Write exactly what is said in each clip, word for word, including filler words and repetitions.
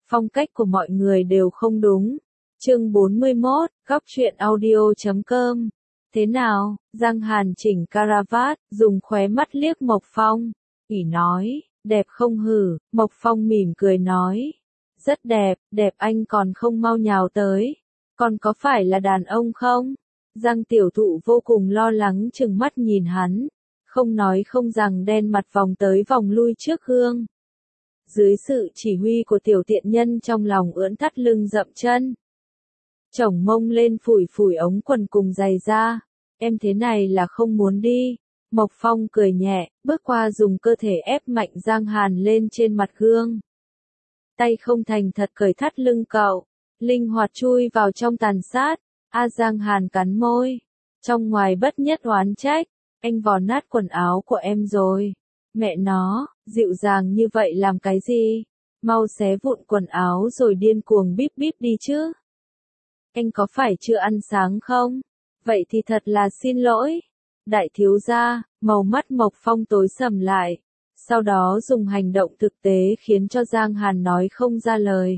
phong cách của mọi người đều không đúng. Chương bốn mươi mốt, góc truyện audio chấm com. Thế nào? Giang Hàn chỉnh caravat, dùng khóe mắt liếc Mộc Phong. ỉ nói, đẹp không hử? Mộc Phong mỉm cười nói. Rất đẹp, đẹp anh còn không mau nhào tới. Còn có phải là đàn ông không? Giang tiểu thụ vô cùng lo lắng chừng mắt nhìn hắn. Không nói không rằng đen mặt vòng tới vòng lui trước gương. Dưới sự chỉ huy của tiểu tiện nhân trong lòng ưỡn thắt lưng dậm chân. Chổng mông lên phủi phủi ống quần cùng giày ra. Em thế này là không muốn đi. Mộc Phong cười nhẹ, bước qua dùng cơ thể ép mạnh Giang Hàn lên trên mặt gương. Tay không thành thật cởi thắt lưng cậu. Linh hoạt chui vào trong tàn sát. A Giang Hàn cắn môi. Trong ngoài bất nhất oán trách. Anh vò nát quần áo của em rồi. Mẹ nó, dịu dàng như vậy làm cái gì? Mau xé vụn quần áo rồi điên cuồng bíp bíp đi chứ. Anh có phải chưa ăn sáng không? Vậy thì thật là xin lỗi. Đại thiếu gia, màu mắt Mộc Phong tối sầm lại. Sau đó dùng hành động thực tế khiến cho Giang Hàn nói không ra lời.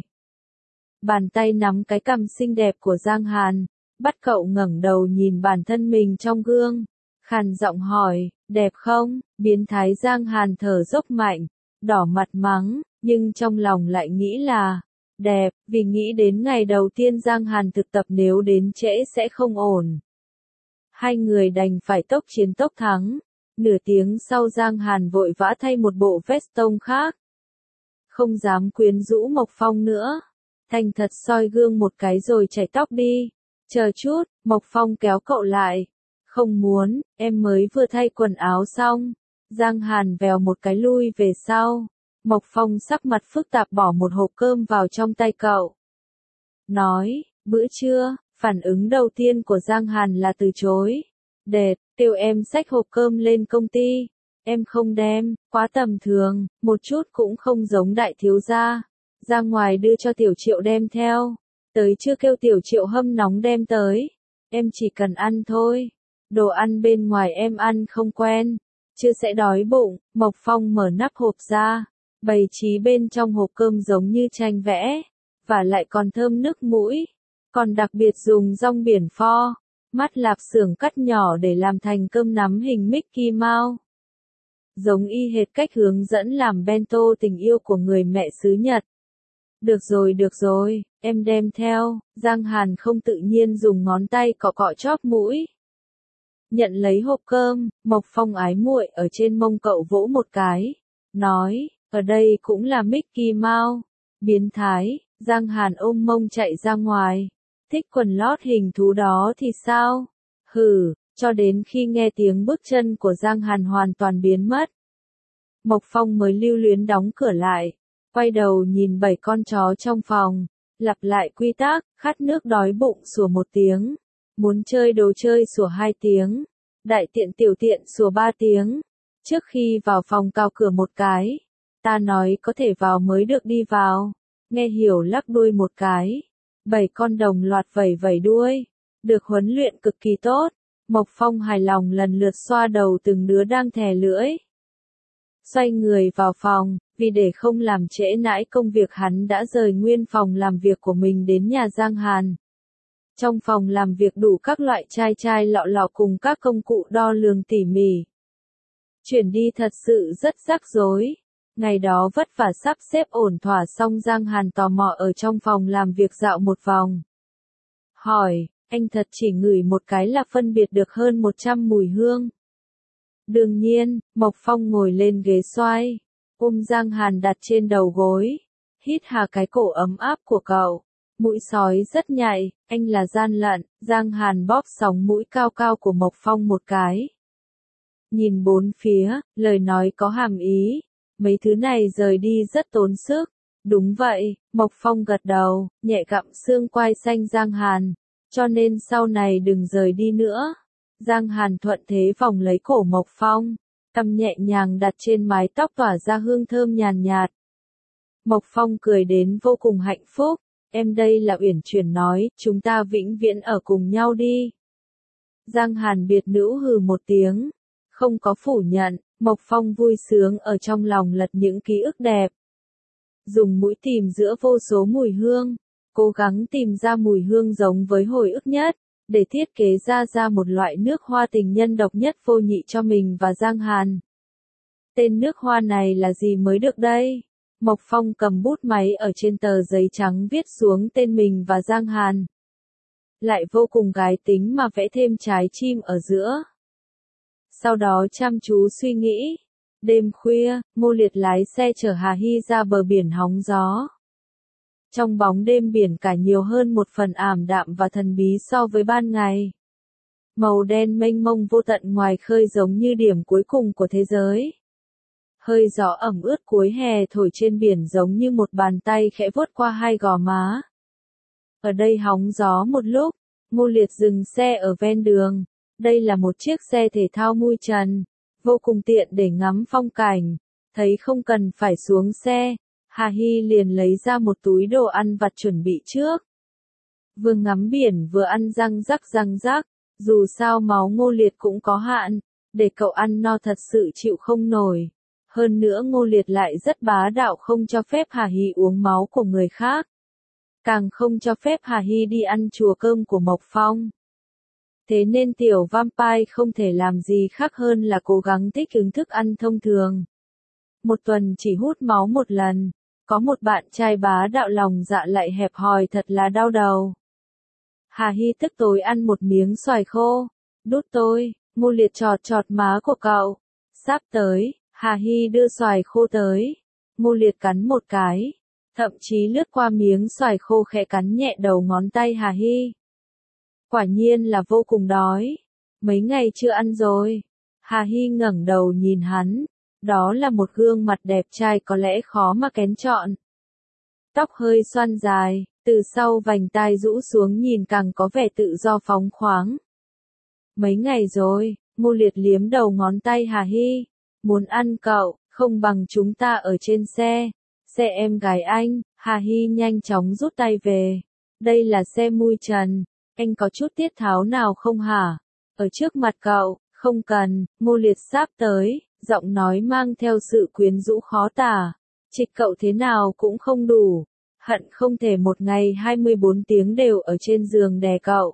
Bàn tay nắm cái cằm xinh đẹp của Giang Hàn, bắt cậu ngẩng đầu nhìn bản thân mình trong gương. Khàn giọng hỏi, đẹp không? Biến thái Giang Hàn thở dốc mạnh, đỏ mặt mắng, nhưng trong lòng lại nghĩ là đẹp, vì nghĩ đến ngày đầu tiên Giang Hàn thực tập nếu đến trễ sẽ không ổn. Hai người đành phải tốc chiến tốc thắng. Nửa tiếng sau Giang Hàn vội vã thay một bộ vest tông khác. Không dám quyến rũ Mộc Phong nữa. Thành thật soi gương một cái rồi chải tóc đi. Chờ chút, Mộc Phong kéo cậu lại. Không muốn, em mới vừa thay quần áo xong. Giang Hàn vèo một cái lui về sau. Mộc Phong sắc mặt phức tạp bỏ một hộp cơm vào trong tay cậu. Nói, bữa trưa, phản ứng đầu tiên của Giang Hàn là từ chối. Đệt, kêu em xách hộp cơm lên công ty. Em không đem, quá tầm thường, một chút cũng không giống đại thiếu gia. Ra ngoài đưa cho Tiểu Triệu đem theo. Tới chưa kêu Tiểu Triệu hâm nóng đem tới. Em chỉ cần ăn thôi. Đồ ăn bên ngoài em ăn không quen. Chưa sẽ đói bụng. Mộc Phong mở nắp hộp ra. Bày trí bên trong hộp cơm giống như tranh vẽ. Và lại còn thơm nước mũi. Còn đặc biệt dùng rong biển pho. Mắt lạp xưởng cắt nhỏ để làm thành cơm nắm hình Mickey Mouse. Giống y hệt cách hướng dẫn làm bento tình yêu của người mẹ xứ Nhật. Được rồi được rồi, em đem theo. Giang Hàn không tự nhiên dùng ngón tay cọ cọ chóp mũi. Nhận lấy hộp cơm, Mộc Phong ái muội ở trên mông cậu vỗ một cái. Nói, ở đây cũng là Mickey Mouse. Biến thái, Giang Hàn ôm mông chạy ra ngoài. Thích quần lót hình thú đó thì sao? Hừ, cho đến khi nghe tiếng bước chân của Giang Hàn hoàn toàn biến mất. Mộc Phong mới lưu luyến đóng cửa lại, quay đầu nhìn bảy con chó trong phòng, lặp lại quy tắc, khát nước đói bụng sủa một tiếng, muốn chơi đồ chơi sủa hai tiếng, đại tiện tiểu tiện sủa ba tiếng. Trước khi vào phòng cào cửa một cái, ta nói có thể vào mới được đi vào, nghe hiểu lắc đuôi một cái. Bảy con đồng loạt vẩy vẩy đuôi, được huấn luyện cực kỳ tốt. Mộc Phong hài lòng lần lượt xoa đầu từng đứa đang thè lưỡi. Xoay người vào phòng, vì để không làm trễ nãi công việc hắn đã rời nguyên phòng làm việc của mình đến nhà Giang Hàn. Trong phòng làm việc đủ các loại chai chai lọ lọ cùng các công cụ đo lường tỉ mỉ. Chuyển đi thật sự rất rắc rối. Ngày đó vất vả sắp xếp ổn thỏa xong Giang Hàn tò mò ở trong phòng làm việc dạo một vòng. Hỏi, anh thật chỉ ngửi một cái là phân biệt được hơn một trăm mùi hương. Đương nhiên, Mộc Phong ngồi lên ghế xoay, ôm Giang Hàn đặt trên đầu gối, hít hà cái cổ ấm áp của cậu. Mũi sói rất nhạy, anh là gian lận. Giang Hàn bóp sóng mũi cao cao của Mộc Phong một cái. Nhìn bốn phía, lời nói có hàm ý. Mấy thứ này rời đi rất tốn sức. Đúng vậy, Mộc Phong gật đầu, nhẹ gặm xương quai xanh Giang Hàn. Cho nên sau này đừng rời đi nữa. Giang Hàn thuận thế vòng lấy cổ Mộc Phong, cầm nhẹ nhàng đặt trên mái tóc tỏa ra hương thơm nhàn nhạt. Mộc Phong cười đến vô cùng hạnh phúc. Em đây là uyển chuyển nói, chúng ta vĩnh viễn ở cùng nhau đi. Giang Hàn biệt nữ hừ một tiếng, không có phủ nhận. Mộc Phong vui sướng ở trong lòng lật những ký ức đẹp. dùng mũi tìm giữa vô số mùi hương, cố gắng tìm ra mùi hương giống với hồi ức nhất, để thiết kế ra ra một loại nước hoa tình nhân độc nhất vô nhị cho mình và Giang Hàn. Tên nước hoa này là gì mới được đây? Mộc Phong cầm bút máy ở trên tờ giấy trắng viết xuống tên mình và Giang Hàn. Lại vô cùng gái tính mà vẽ thêm trái chim ở giữa. Sau đó chăm chú suy nghĩ. Đêm khuya, Ngô Liệt lái xe chở Hà Hy ra bờ biển hóng gió. Trong bóng đêm biển cả nhiều hơn một phần ảm đạm và thần bí so với ban ngày. Màu đen mênh mông vô tận ngoài khơi giống như điểm cuối cùng của thế giới. Hơi gió ẩm ướt cuối hè thổi trên biển giống như một bàn tay khẽ vuốt qua hai gò má. Ở đây hóng gió một lúc, Ngô Liệt dừng xe ở ven đường. Đây là một chiếc xe thể thao mui trần, vô cùng tiện để ngắm phong cảnh. Thấy không cần phải xuống xe, Hà Hy liền lấy ra một túi đồ ăn vặt chuẩn bị trước. Vừa ngắm biển vừa ăn răng rắc răng rắc, dù sao máu Ngô Liệt cũng có hạn, để cậu ăn no thật sự chịu không nổi. Hơn nữa Ngô Liệt lại rất bá đạo không cho phép Hà Hy uống máu của người khác. Càng không cho phép Hà Hy đi ăn chùa cơm của Mộc Phong. Thế nên tiểu vampire không thể làm gì khác hơn là cố gắng thích ứng thức ăn thông thường. Một tuần chỉ hút máu một lần, có một bạn trai bá đạo lòng dạ lại hẹp hòi thật là đau đầu. Hà Hy tức tối ăn một miếng xoài khô, đút tôi, Ngô Liệt chọt chọt má của cậu. Sắp tới, Hà Hy đưa xoài khô tới, Ngô Liệt cắn một cái, thậm chí lướt qua miếng xoài khô khẽ cắn nhẹ đầu ngón tay Hà Hy. Quả nhiên là vô cùng đói. Mấy ngày chưa ăn rồi. Hà Hy ngẩng đầu nhìn hắn. Đó là một gương mặt đẹp trai có lẽ khó mà kén chọn. Tóc hơi xoăn dài, từ sau vành tai rũ xuống nhìn càng có vẻ tự do phóng khoáng. Mấy ngày rồi, Ngô Liệt liếm đầu ngón tay Hà Hy. Muốn ăn cậu, không bằng chúng ta ở trên xe. Xe em gái anh. Hà Hy nhanh chóng rút tay về. Đây là xe mui trần. Anh có chút tiết tháo nào không hả? Ở trước mặt cậu, không cần. Ngô Liệt sáp tới, giọng nói mang theo sự quyến rũ khó tả. Trịch cậu thế nào cũng không đủ. Hận không thể một ngày hai mươi bốn tiếng đều ở trên giường đè cậu.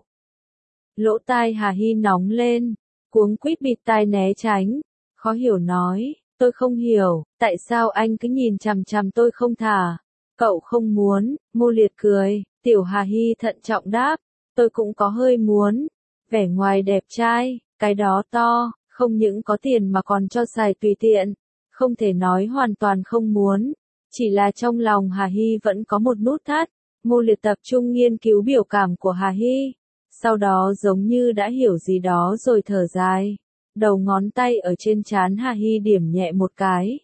Lỗ tai Hà Hy nóng lên, cuống quýt bịt tai né tránh. Khó hiểu nói, tôi không hiểu, tại sao anh cứ nhìn chằm chằm tôi không thả. Cậu không muốn. Ngô Liệt cười, tiểu Hà Hy thận trọng đáp. Tôi cũng có hơi muốn. Vẻ ngoài đẹp trai, cái đó to, không những có tiền mà còn cho xài tùy tiện. Không thể nói hoàn toàn không muốn. Chỉ là trong lòng Hà Hy vẫn có một nút thắt. Ngô Liệt tập trung nghiên cứu biểu cảm của Hà Hy. Sau đó giống như đã hiểu gì đó rồi thở dài. Đầu ngón tay ở trên trán Hà Hy điểm nhẹ một cái.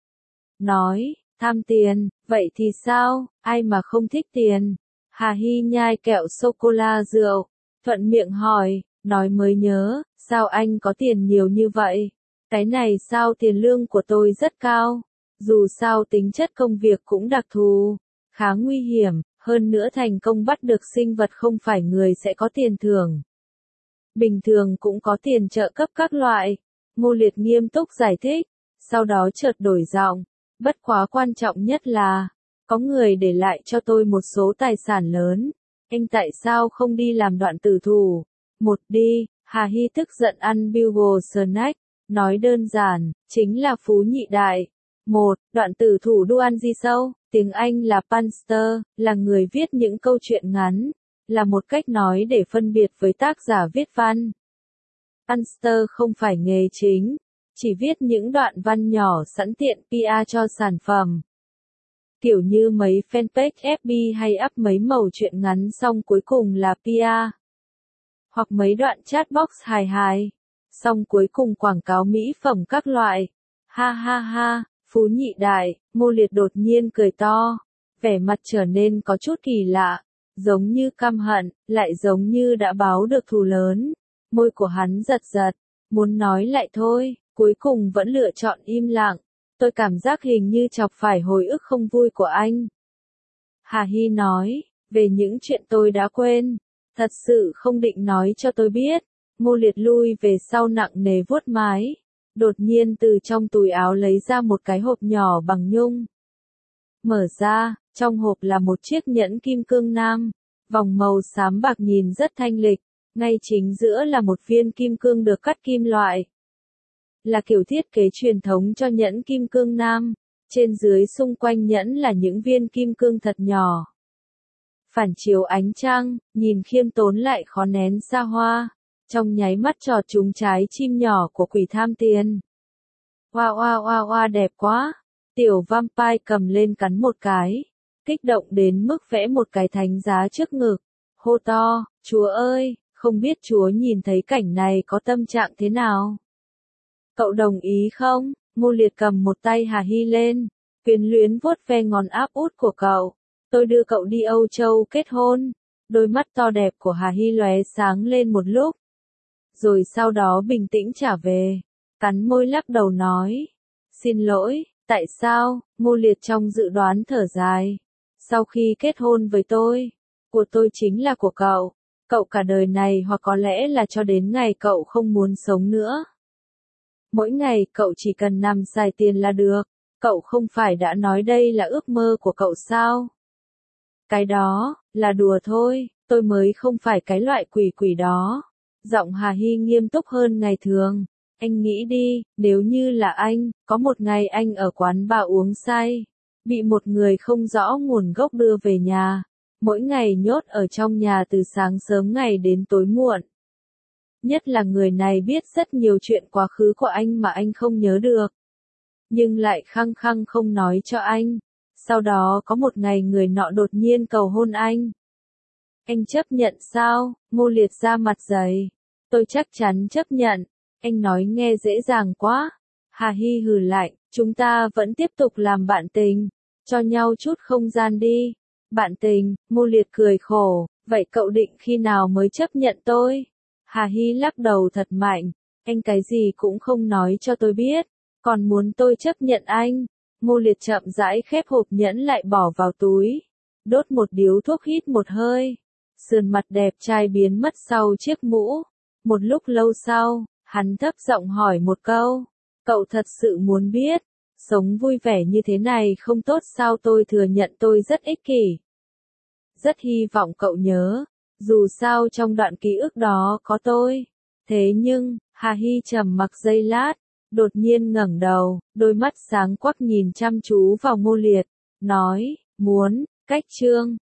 Nói, tham tiền, vậy thì sao, ai mà không thích tiền. Hà Hy nhai kẹo sô-cô-la rượu, thuận miệng hỏi, nói mới nhớ, sao anh có tiền nhiều như vậy? Cái này sao tiền lương của tôi rất cao, dù sao tính chất công việc cũng đặc thù, khá nguy hiểm, hơn nữa thành công bắt được sinh vật không phải người sẽ có tiền thưởng. Bình thường cũng có tiền trợ cấp các loại. Ngô Liệt nghiêm túc giải thích, sau đó chợt đổi giọng, bất quá quan trọng nhất là, có người để lại cho tôi một số tài sản lớn. Anh tại sao không đi làm đoạn tử thủ? Một đi, Hà Hy tức giận ăn Bugle Snack, nói đơn giản, chính là phú nhị đại. Một, đoạn tử thủ Duan Di Sâu, tiếng Anh là Punster, là người viết những câu chuyện ngắn, là một cách nói để phân biệt với tác giả viết văn. Punster không phải nghề chính, chỉ viết những đoạn văn nhỏ sẵn tiện pê e cho sản phẩm. Kiểu như mấy fanpage ép bê hay up mấy mẩu chuyện ngắn xong cuối cùng là pê e. Hoặc mấy đoạn chatbox hài hài, xong cuối cùng quảng cáo mỹ phẩm các loại. Ha ha ha, phú nhị đại, Ngô Liệt đột nhiên cười to, vẻ mặt trở nên có chút kỳ lạ, giống như căm hận, lại giống như đã báo được thù lớn. Môi của hắn giật giật, muốn nói lại thôi, cuối cùng vẫn lựa chọn im lặng. Tôi cảm giác hình như chọc phải hồi ức không vui của anh. Hà Hy nói, về những chuyện tôi đã quên, thật sự không định nói cho tôi biết. Ngô Liệt lui về sau nặng nề vuốt mái, đột nhiên từ trong túi áo lấy ra một cái hộp nhỏ bằng nhung. Mở ra, trong hộp là một chiếc nhẫn kim cương nam, vòng màu xám bạc nhìn rất thanh lịch, ngay chính giữa là một viên kim cương được cắt kim loại. Là kiểu thiết kế truyền thống cho nhẫn kim cương nam, trên dưới xung quanh nhẫn là những viên kim cương thật nhỏ. Phản chiếu ánh trăng, nhìn khiêm tốn lại khó nén xa hoa, trong nháy mắt trọt trúng trái chim nhỏ của quỷ tham tiền. Oa oa oa oa đẹp quá, tiểu vampire cầm lên cắn một cái, kích động đến mức vẽ một cái thánh giá trước ngực, hô to, Chúa ơi, không biết Chúa nhìn thấy cảnh này có tâm trạng thế nào? Cậu đồng ý không? Ngô Liệt cầm một tay Hà Hy lên, quyến luyến vuốt ve ngón áp út của cậu. Tôi đưa cậu đi Âu Châu kết hôn. Đôi mắt to đẹp của Hà Hy lóe sáng lên một lúc. Rồi sau đó bình tĩnh trả về, cắn môi lắc đầu nói. Xin lỗi, tại sao? Ngô Liệt trong dự đoán thở dài. Sau khi kết hôn với tôi, của tôi chính là của cậu. Cậu cả đời này hoặc có lẽ là cho đến ngày cậu không muốn sống nữa. Mỗi ngày cậu chỉ cần nằm xài tiền là được. Cậu không phải đã nói đây là ước mơ của cậu sao? Cái đó, là đùa thôi, tôi mới không phải cái loại quỷ quỷ đó. Giọng Hà Hy nghiêm túc hơn ngày thường. Anh nghĩ đi, nếu như là anh, có một ngày anh ở quán bar uống say, bị một người không rõ nguồn gốc đưa về nhà, mỗi ngày nhốt ở trong nhà từ sáng sớm ngày đến tối muộn. Nhất là người này biết rất nhiều chuyện quá khứ của anh mà anh không nhớ được, nhưng lại khăng khăng không nói cho anh. Sau đó có một ngày người nọ đột nhiên cầu hôn anh. Anh chấp nhận sao? Ngô Liệt ra mặt dày. Tôi chắc chắn chấp nhận. Anh nói nghe dễ dàng quá. Hà Hy hừ lạnh, chúng ta vẫn tiếp tục làm bạn tình, cho nhau chút không gian đi. Bạn tình, Ngô Liệt cười khổ, vậy cậu định khi nào mới chấp nhận tôi? Hà Hy lắc đầu thật mạnh, anh cái gì cũng không nói cho tôi biết, còn muốn tôi chấp nhận anh. Ngô Liệt chậm rãi khép hộp nhẫn lại bỏ vào túi, đốt một điếu thuốc hít một hơi, sườn mặt đẹp trai biến mất sau chiếc mũ. Một lúc lâu sau, hắn thấp giọng hỏi một câu, cậu thật sự muốn biết, sống vui vẻ như thế này không tốt sao? Tôi thừa nhận tôi rất ích kỷ. Rất hy vọng cậu nhớ, dù sao trong đoạn ký ức đó có tôi. Thế nhưng, Hà Hy trầm mặc giây lát, đột nhiên ngẩng đầu, đôi mắt sáng quắc nhìn chăm chú vào Ngô Liệt, nói, muốn, cách chương.